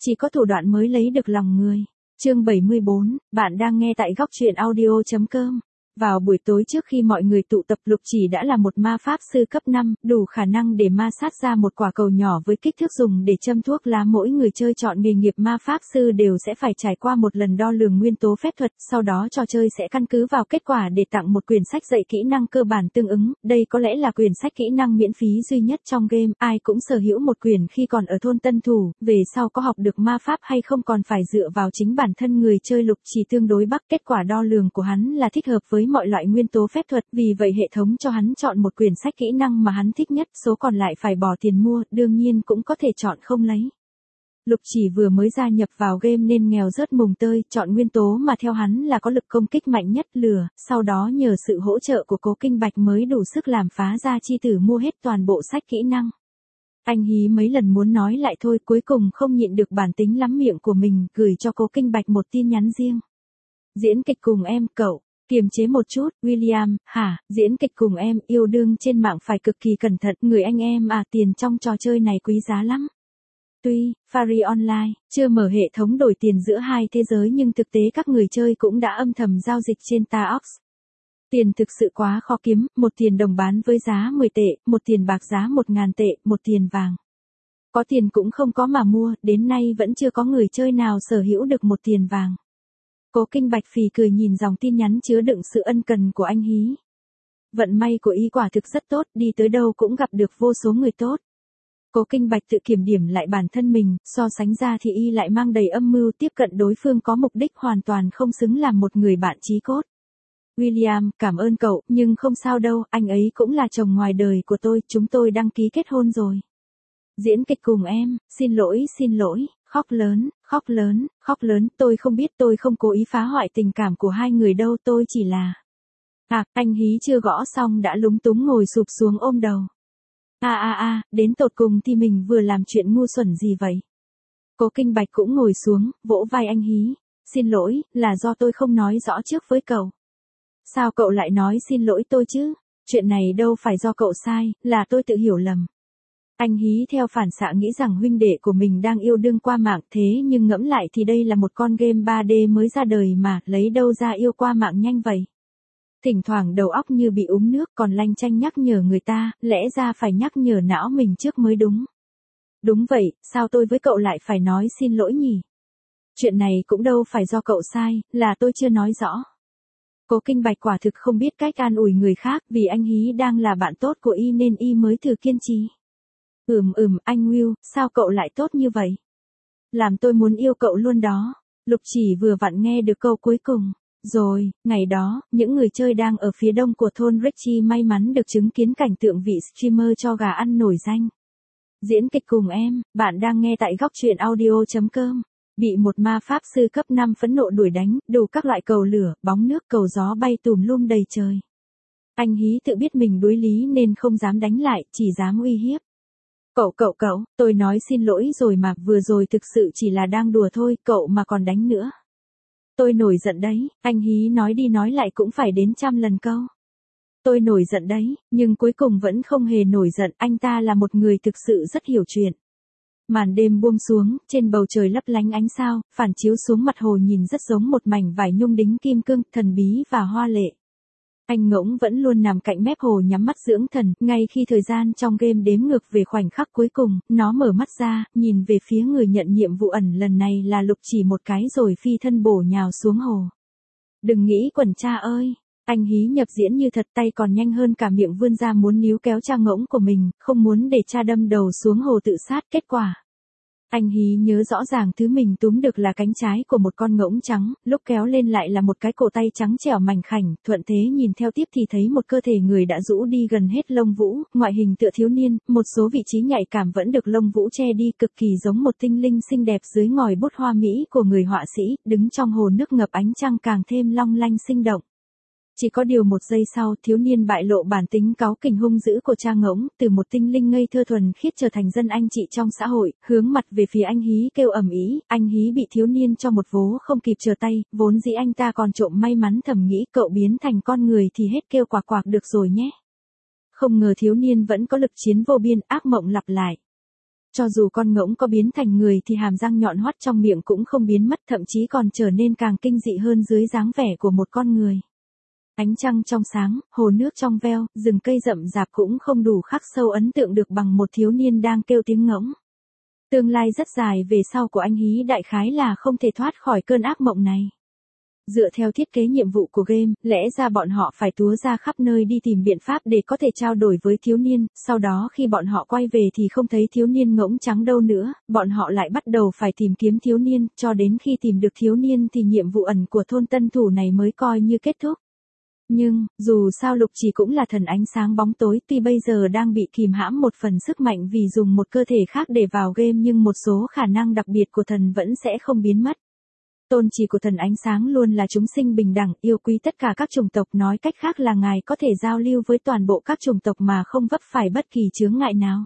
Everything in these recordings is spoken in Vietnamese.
Chỉ có thủ đoạn mới lấy được lòng người. Chương 74, bạn đang nghe tại góc truyện audio.com. Vào buổi tối trước khi mọi người tụ tập, Lục Chỉ đã là một ma pháp sư cấp 5, đủ khả năng để ma sát ra một quả cầu nhỏ với kích thước dùng để châm thuốc lá. Mỗi người chơi chọn nghề nghiệp ma pháp sư đều sẽ phải trải qua một lần đo lường nguyên tố phép thuật, sau đó trò chơi sẽ căn cứ vào kết quả để tặng một quyển sách dạy kỹ năng cơ bản tương ứng. Đây có lẽ là quyển sách kỹ năng miễn phí duy nhất trong game, ai cũng sở hữu một quyển khi còn ở thôn Tân Thủ, về sau có học được ma pháp hay không còn phải dựa vào chính bản thân người chơi. Lục Chỉ tương đối bắc, kết quả đo lường của hắn là thích hợp với mọi loại nguyên tố phép thuật, vì vậy hệ thống cho hắn chọn một quyển sách kỹ năng mà hắn thích nhất, số còn lại phải bỏ tiền mua, đương nhiên cũng có thể chọn không lấy. Lục Chỉ vừa mới gia nhập vào game nên nghèo rớt mùng tơi, chọn nguyên tố mà theo hắn là có lực công kích mạnh nhất, lửa, sau đó nhờ sự hỗ trợ của Cố Kinh Bạch mới đủ sức làm phá ra chi tử mua hết toàn bộ sách kỹ năng. Anh Hí mấy lần muốn nói lại thôi, cuối cùng không nhịn được bản tính lắm miệng của mình, gửi cho Cố Kinh Bạch một tin nhắn riêng. Diễn kịch cùng em, cậu. Kiềm chế một chút, William, hả, diễn kịch cùng em, yêu đương trên mạng phải cực kỳ cẩn thận, người anh em à, tiền trong trò chơi này quý giá lắm. Tuy, Fari Online, chưa mở hệ thống đổi tiền giữa hai thế giới nhưng thực tế các người chơi cũng đã âm thầm giao dịch trên Taox. Tiền thực sự quá khó kiếm, một tiền đồng bán với giá 10 tệ, một tiền bạc giá 1.000 tệ, một tiền vàng. Có tiền cũng không có mà mua, đến nay vẫn chưa có người chơi nào sở hữu được một tiền vàng. Cố Kinh Bạch phì cười nhìn dòng tin nhắn chứa đựng sự ân cần của anh Hí. Vận may của y quả thực rất tốt, đi tới đâu cũng gặp được vô số người tốt. Cố Kinh Bạch tự kiểm điểm lại bản thân mình, so sánh ra thì y lại mang đầy âm mưu, tiếp cận đối phương có mục đích hoàn toàn không xứng làm một người bạn chí cốt. William, cảm ơn cậu, nhưng không sao đâu, anh ấy cũng là chồng ngoài đời của tôi, chúng tôi đăng ký kết hôn rồi. Diễn kịch cùng em, xin lỗi. Khóc lớn, tôi không biết, tôi không cố ý phá hoại tình cảm của hai người đâu, tôi chỉ là... Anh Hí chưa gõ xong đã lúng túng ngồi sụp xuống ôm đầu. Đến tột cùng thì mình vừa làm chuyện ngu xuẩn gì vậy? Cố Kinh Bạch cũng ngồi xuống, vỗ vai anh Hí. Xin lỗi, là do tôi không nói rõ trước với cậu. Sao cậu lại nói xin lỗi tôi chứ? Chuyện này đâu phải do cậu sai, là tôi tự hiểu lầm. Anh Hí theo phản xạ nghĩ rằng huynh đệ của mình đang yêu đương qua mạng, thế nhưng ngẫm lại thì đây là một con game 3D mới ra đời mà, lấy đâu ra yêu qua mạng nhanh vậy. Thỉnh thoảng đầu óc như bị uống nước, còn lanh chanh nhắc nhở người ta, lẽ ra phải nhắc nhở não mình trước mới đúng. Đúng vậy, sao tôi với cậu lại phải nói xin lỗi nhỉ? Chuyện này cũng đâu phải do cậu sai, là tôi chưa nói rõ. Cố Kinh Bạch quả thực không biết cách an ủi người khác, vì anh Hí đang là bạn tốt của y nên y mới thử kiên trì. Anh Will, sao cậu lại tốt như vậy? Làm tôi muốn yêu cậu luôn đó. Lục Chỉ vừa vặn nghe được câu cuối cùng. Rồi, ngày đó, những người chơi đang ở phía đông của thôn Richie may mắn được chứng kiến cảnh tượng vị streamer cho gà ăn nổi danh. Diễn kịch cùng em, bạn đang nghe tại góc truyện audio.com. Bị một ma pháp sư cấp 5 phẫn nộ đuổi đánh, đủ các loại cầu lửa, bóng nước, cầu gió bay tùm lum đầy trời. Anh Hí tự biết mình đuối lý nên không dám đánh lại, chỉ dám uy hiếp. Cậu, tôi nói xin lỗi rồi mà, vừa rồi thực sự chỉ là đang đùa thôi, cậu mà còn đánh nữa. Tôi nổi giận đấy, anh Hí nói đi nói lại cũng phải đến 100 lần câu. Tôi nổi giận đấy, nhưng cuối cùng vẫn không hề nổi giận, anh ta là một người thực sự rất hiểu chuyện. Màn đêm buông xuống, trên bầu trời lấp lánh ánh sao, phản chiếu xuống mặt hồ nhìn rất giống một mảnh vải nhung đính kim cương, thần bí và hoa lệ. Anh Ngỗng vẫn luôn nằm cạnh mép hồ nhắm mắt dưỡng thần, ngay khi thời gian trong game đếm ngược về khoảnh khắc cuối cùng, nó mở mắt ra, nhìn về phía người nhận nhiệm vụ ẩn lần này là Lục Chỉ một cái rồi phi thân bổ nhào xuống hồ. Đừng nghĩ quẩn cha ơi! Anh Hí nhập diễn như thật, tay còn nhanh hơn cả miệng vươn ra muốn níu kéo cha Ngỗng của mình, không muốn để cha đâm đầu xuống hồ tự sát. Kết quả, anh Hí nhớ rõ ràng thứ mình túm được là cánh trái của một con ngỗng trắng, lúc kéo lên lại là một cái cổ tay trắng trẻo mảnh khảnh, thuận thế nhìn theo tiếp thì thấy một cơ thể người đã rũ đi gần hết lông vũ, ngoại hình tựa thiếu niên, một số vị trí nhạy cảm vẫn được lông vũ che đi, cực kỳ giống một tinh linh xinh đẹp dưới ngòi bút hoa mỹ của người họa sĩ, đứng trong hồ nước ngập ánh trăng càng thêm long lanh sinh động. Chỉ có điều một giây sau, thiếu niên bại lộ bản tính cáu kỉnh hung dữ của cha Ngỗng, từ một tinh linh ngây thơ thuần khiết trở thành dân anh chị trong xã hội, hướng mặt về phía anh Hí kêu ầm ĩ. Anh Hí bị thiếu niên cho một vố không kịp trở tay, vốn dĩ anh ta còn trộm may mắn thầm nghĩ cậu biến thành con người thì hết kêu quạc quạc được rồi nhé. Không ngờ thiếu niên vẫn có lực chiến vô biên, ác mộng lặp lại. Cho dù con ngỗng có biến thành người thì hàm răng nhọn hoắt trong miệng cũng không biến mất, thậm chí còn trở nên càng kinh dị hơn dưới dáng vẻ của một con người. Ánh trăng trong sáng, hồ nước trong veo, rừng cây rậm rạp cũng không đủ khắc sâu ấn tượng được bằng một thiếu niên đang kêu tiếng ngỗng. Tương lai rất dài về sau của anh Hí đại khái là không thể thoát khỏi cơn ác mộng này. Dựa theo thiết kế nhiệm vụ của game, lẽ ra bọn họ phải túa ra khắp nơi đi tìm biện pháp để có thể trao đổi với thiếu niên, sau đó khi bọn họ quay về thì không thấy thiếu niên ngỗng trắng đâu nữa, bọn họ lại bắt đầu phải tìm kiếm thiếu niên, cho đến khi tìm được thiếu niên thì nhiệm vụ ẩn của thôn tân thủ này mới coi như kết thúc. Nhưng, dù sao Lục Chỉ cũng là thần ánh sáng bóng tối, tuy bây giờ đang bị kìm hãm một phần sức mạnh vì dùng một cơ thể khác để vào game nhưng một số khả năng đặc biệt của thần vẫn sẽ không biến mất. Tôn chỉ của thần ánh sáng luôn là chúng sinh bình đẳng, yêu quý tất cả các chủng tộc, nói cách khác là ngài có thể giao lưu với toàn bộ các chủng tộc mà không vấp phải bất kỳ chướng ngại nào.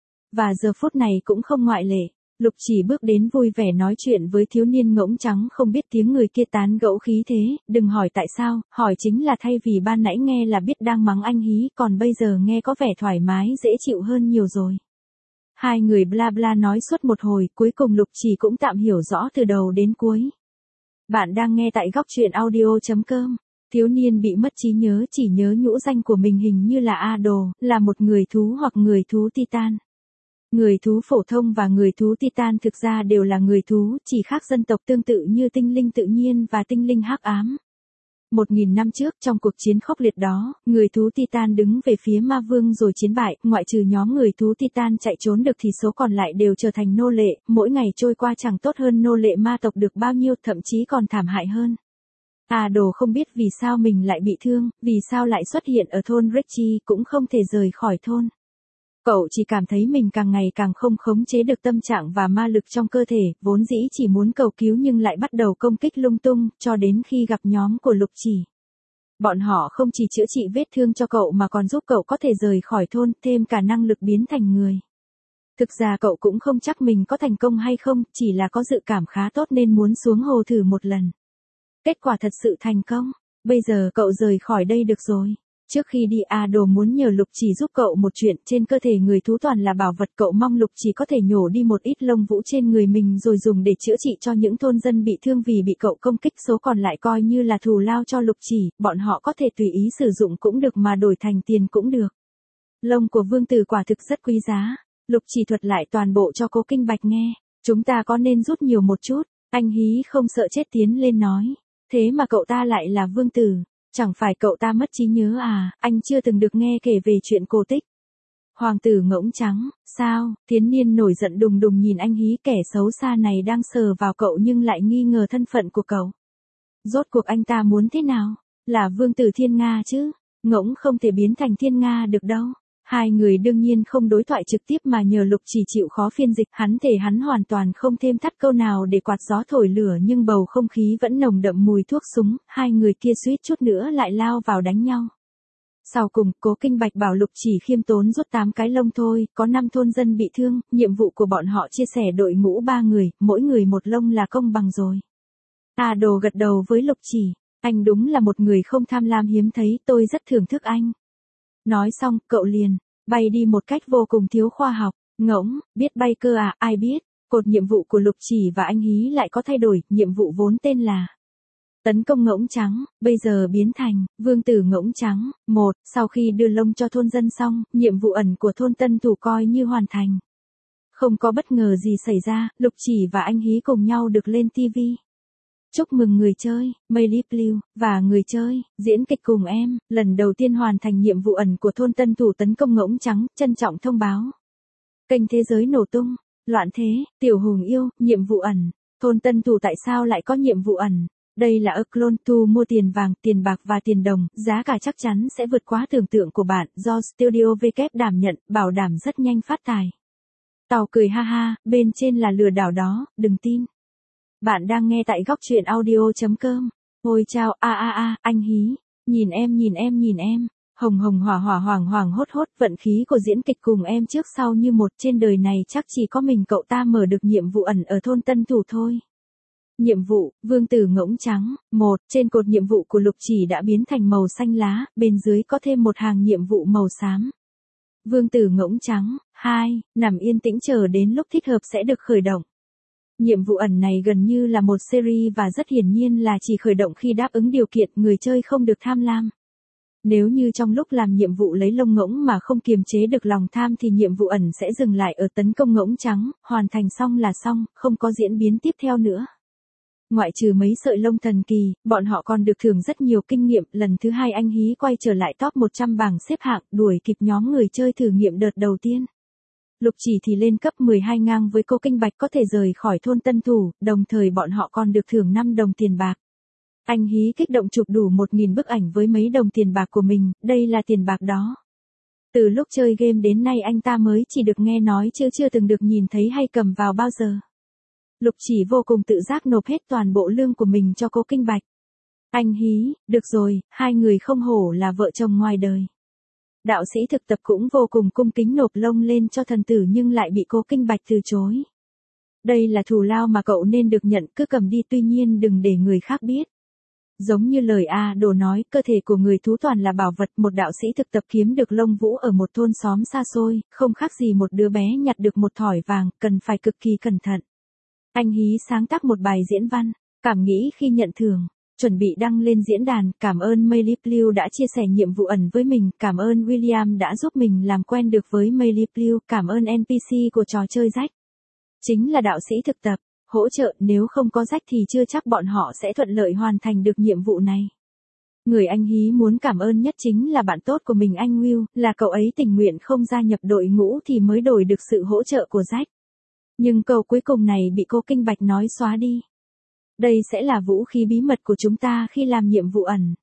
Và giờ phút này cũng không ngoại lệ. Lục Chỉ bước đến vui vẻ nói chuyện với thiếu niên ngỗng trắng không biết tiếng người kia tán gẫu khí thế, đừng hỏi tại sao, hỏi chính là thay vì ban nãy nghe là biết đang mắng anh Hí, còn bây giờ nghe có vẻ thoải mái dễ chịu hơn nhiều rồi. Hai người bla bla nói suốt một hồi, cuối cùng Lục Chỉ cũng tạm hiểu rõ từ đầu đến cuối. Bạn đang nghe tại góc truyện audio.com. Thiếu niên bị mất trí nhớ chỉ nhớ nhũ danh của mình hình như là Ado, là một người thú hoặc người thú Titan. Người thú phổ thông và người thú Titan thực ra đều là người thú, chỉ khác dân tộc tương tự như tinh linh tự nhiên và tinh linh hắc ám. 1000 năm trước, trong cuộc chiến khốc liệt đó, người thú Titan đứng về phía ma vương rồi chiến bại, ngoại trừ nhóm người thú Titan chạy trốn được thì số còn lại đều trở thành nô lệ, mỗi ngày trôi qua chẳng tốt hơn nô lệ ma tộc được bao nhiêu, thậm chí còn thảm hại hơn. Đồ không biết vì sao mình lại bị thương, vì sao lại xuất hiện ở thôn Rechi, cũng không thể rời khỏi thôn. Cậu chỉ cảm thấy mình càng ngày càng không khống chế được tâm trạng và ma lực trong cơ thể, vốn dĩ chỉ muốn cầu cứu nhưng lại bắt đầu công kích lung tung, cho đến khi gặp nhóm của Lục Chỉ. Bọn họ không chỉ chữa trị vết thương cho cậu mà còn giúp cậu có thể rời khỏi thôn, thêm cả năng lực biến thành người. Thực ra cậu cũng không chắc mình có thành công hay không, chỉ là có dự cảm khá tốt nên muốn xuống hồ thử một lần. Kết quả thật sự thành công, bây giờ cậu rời khỏi đây được rồi. Trước khi đi Ado muốn nhờ Lục Chỉ giúp cậu một chuyện, trên cơ thể người thú toàn là bảo vật, cậu mong Lục Chỉ có thể nhổ đi một ít lông vũ trên người mình rồi dùng để chữa trị cho những thôn dân bị thương vì bị cậu công kích, số còn lại coi như là thù lao cho Lục Chỉ, bọn họ có thể tùy ý sử dụng cũng được mà đổi thành tiền cũng được. Lông của vương tử quả thực rất quý giá. Lục Chỉ thuật lại toàn bộ cho Cố Kinh Bạch nghe. Chúng ta có nên rút nhiều một chút? Anh Hí không sợ chết tiến lên nói. Thế mà cậu ta lại là vương tử. Chẳng phải cậu ta mất trí nhớ à, anh chưa từng được nghe kể về chuyện cổ tích. Hoàng tử ngỗng trắng, sao, thiếu niên nổi giận đùng đùng nhìn anh Hí, kẻ xấu xa này đang sờ vào cậu nhưng lại nghi ngờ thân phận của cậu. Rốt cuộc anh ta muốn thế nào? Là vương tử thiên nga chứ, ngỗng không thể biến thành thiên nga được đâu. Hai người đương nhiên không đối thoại trực tiếp mà nhờ Lục Chỉ chịu khó phiên dịch, hắn hoàn toàn không thêm thắt câu nào để quạt gió thổi lửa nhưng bầu không khí vẫn nồng đậm mùi thuốc súng, hai người kia suýt chút nữa lại lao vào đánh nhau. Sau cùng, Cố Kinh Bạch bảo Lục Chỉ khiêm tốn rút 8 cái lông thôi, có 5 thôn dân bị thương, nhiệm vụ của bọn họ chia sẻ đội ngũ 3 người, mỗi người một lông là công bằng rồi. Ado gật đầu với Lục Chỉ, anh đúng là một người không tham lam hiếm thấy, tôi rất thưởng thức anh. Nói xong, cậu liền bay đi một cách vô cùng thiếu khoa học. Ngỗng, biết bay cơ à, ai biết. Cột nhiệm vụ của Lục Chỉ và anh Hí lại có thay đổi, nhiệm vụ vốn tên là tấn công ngỗng trắng, bây giờ biến thành vương tử ngỗng trắng. Sau khi đưa lông cho thôn dân xong, nhiệm vụ ẩn của thôn Tân Thủ coi như hoàn thành. Không có bất ngờ gì xảy ra, Lục Chỉ và anh Hí cùng nhau được lên TV. Chúc mừng người chơi, Mayli Blue, và người chơi, diễn kịch cùng em, lần đầu tiên hoàn thành nhiệm vụ ẩn của thôn Tân Thủ tấn công ngỗng trắng, trân trọng thông báo. Kênh thế giới nổ tung, loạn thế, tiểu hùng yêu, nhiệm vụ ẩn, thôn Tân Thủ tại sao lại có nhiệm vụ ẩn? Đây là clone thu mua tiền vàng, tiền bạc và tiền đồng, giá cả chắc chắn sẽ vượt quá tưởng tượng của bạn, do Studio W đảm nhận, bảo đảm rất nhanh phát tài. Tàu cười ha ha, bên trên là lừa đảo đó, đừng tin. Bạn đang nghe tại góc truyện audio.com. Ôi chao, anh Hí, nhìn em. Hồng hồng hỏa hỏa hoàng hoàng hốt hốt, vận khí của diễn kịch cùng em trước sau như một, trên đời này chắc chỉ có mình cậu ta mở được nhiệm vụ ẩn ở thôn Tân Thủ thôi. Nhiệm vụ, vương tử ngỗng trắng. Trên cột nhiệm vụ của Lục Chỉ đã biến thành màu xanh lá, bên dưới có thêm một hàng nhiệm vụ màu xám. Vương tử ngỗng trắng. 2. Nằm yên tĩnh chờ đến lúc thích hợp sẽ được khởi động. Nhiệm vụ ẩn này gần như là một series và rất hiển nhiên là chỉ khởi động khi đáp ứng điều kiện, người chơi không được tham lam. Nếu như trong lúc làm nhiệm vụ lấy lông ngỗng mà không kiềm chế được lòng tham thì nhiệm vụ ẩn sẽ dừng lại ở tấn công ngỗng trắng, hoàn thành xong là xong, không có diễn biến tiếp theo nữa. Ngoại trừ mấy sợi lông thần kỳ, bọn họ còn được thưởng rất nhiều kinh nghiệm. Lần thứ 2 anh Hí quay trở lại top 100 bảng xếp hạng, đuổi kịp nhóm người chơi thử nghiệm đợt đầu tiên. Lục Chỉ thì lên cấp 12 ngang với cô Kinh Bạch có thể rời khỏi thôn tân thủ, đồng thời bọn họ còn được thưởng 5 đồng tiền bạc. Anh Hí kích động chụp đủ 1.000 bức ảnh với mấy đồng tiền bạc của mình, đây là tiền bạc đó. Từ lúc chơi game đến nay anh ta mới chỉ được nghe nói chứ chưa từng được nhìn thấy hay cầm vào bao giờ. Lục Chỉ vô cùng tự giác nộp hết toàn bộ lương của mình cho cô Kinh Bạch. Anh Hí, được rồi, hai người không hổ là vợ chồng ngoài đời. Đạo sĩ thực tập cũng vô cùng cung kính nộp lông lên cho thần tử nhưng lại bị cô Kinh Bạch từ chối. Đây là thù lao mà cậu nên được nhận, cứ cầm đi, tuy nhiên đừng để người khác biết. Giống như lời A Đồ nói, cơ thể của người thú toàn là bảo vật. Một đạo sĩ thực tập kiếm được lông vũ ở một thôn xóm xa xôi, không khác gì một đứa bé nhặt được một thỏi vàng, cần phải cực kỳ cẩn thận. Anh Hí sáng tác một bài diễn văn, cảm nghĩ khi nhận thưởng, chuẩn bị đăng lên diễn đàn. Cảm ơn Maylipleu đã chia sẻ nhiệm vụ ẩn với mình, cảm ơn William đã giúp mình làm quen được với Maylipleu, cảm ơn NPC của trò chơi Rách. Chính là đạo sĩ thực tập, hỗ trợ, nếu không có Rách thì chưa chắc bọn họ sẽ thuận lợi hoàn thành được nhiệm vụ này. Người anh Hí muốn cảm ơn nhất chính là bạn tốt của mình anh Will, là cậu ấy tình nguyện không gia nhập đội ngũ thì mới đổi được sự hỗ trợ của Rách. Nhưng câu cuối cùng này bị cô Kinh Bạch nói xóa đi. Đây sẽ là vũ khí bí mật của chúng ta khi làm nhiệm vụ ẩn.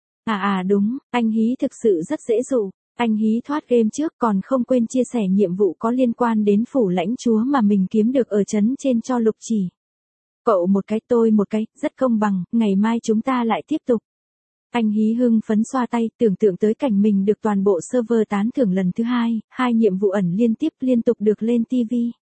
Đúng, anh Hí thực sự rất dễ dụ. Anh Hí thoát game trước còn không quên chia sẻ nhiệm vụ có liên quan đến phủ lãnh chúa mà mình kiếm được ở trấn trên cho Lục Chỉ. Cậu một cái tôi một cái, rất công bằng, ngày mai chúng ta lại tiếp tục. Anh Hí hưng phấn xoa tay, tưởng tượng tới cảnh mình được toàn bộ server tán thưởng lần thứ 2, 2 nhiệm vụ ẩn liên tục được lên TV.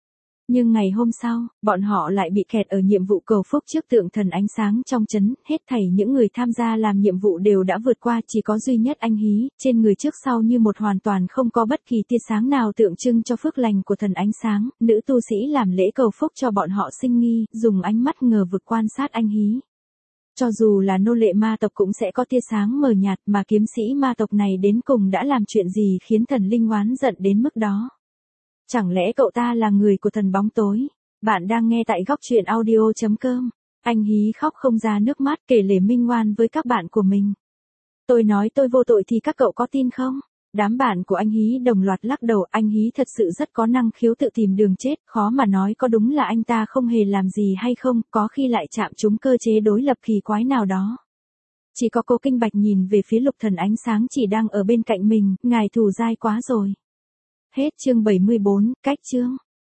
Nhưng ngày hôm sau, bọn họ lại bị kẹt ở nhiệm vụ cầu phúc trước tượng thần ánh sáng trong trấn. Hết thảy những người tham gia làm nhiệm vụ đều đã vượt qua, chỉ có duy nhất anh Hí, trên người trước sau như một hoàn toàn không có bất kỳ tia sáng nào tượng trưng cho phước lành của thần ánh sáng. Nữ tu sĩ làm lễ cầu phúc cho bọn họ sinh nghi, dùng ánh mắt ngờ vực quan sát anh Hí. Cho dù là nô lệ ma tộc cũng sẽ có tia sáng mờ nhạt, mà kiếm sĩ ma tộc này đến cùng đã làm chuyện gì khiến thần linh oán giận đến mức đó? Chẳng lẽ cậu ta là người của thần bóng tối? Bạn đang nghe tại góc truyện audio.com. Anh Hí khóc không ra nước mắt kể lể minh oan với các bạn của mình. Tôi nói tôi vô tội thì các cậu có tin không? Đám bạn của anh Hí đồng loạt lắc đầu. Anh Hí thật sự rất có năng khiếu tự tìm đường chết, khó mà nói có đúng là anh ta không hề làm gì hay không, có khi lại chạm trúng cơ chế đối lập kỳ quái nào đó. Chỉ có cô Kinh Bạch nhìn về phía lục thần ánh sáng chỉ đang ở bên cạnh mình, ngài thù dai quá rồi. Hết chương 74, cách chương.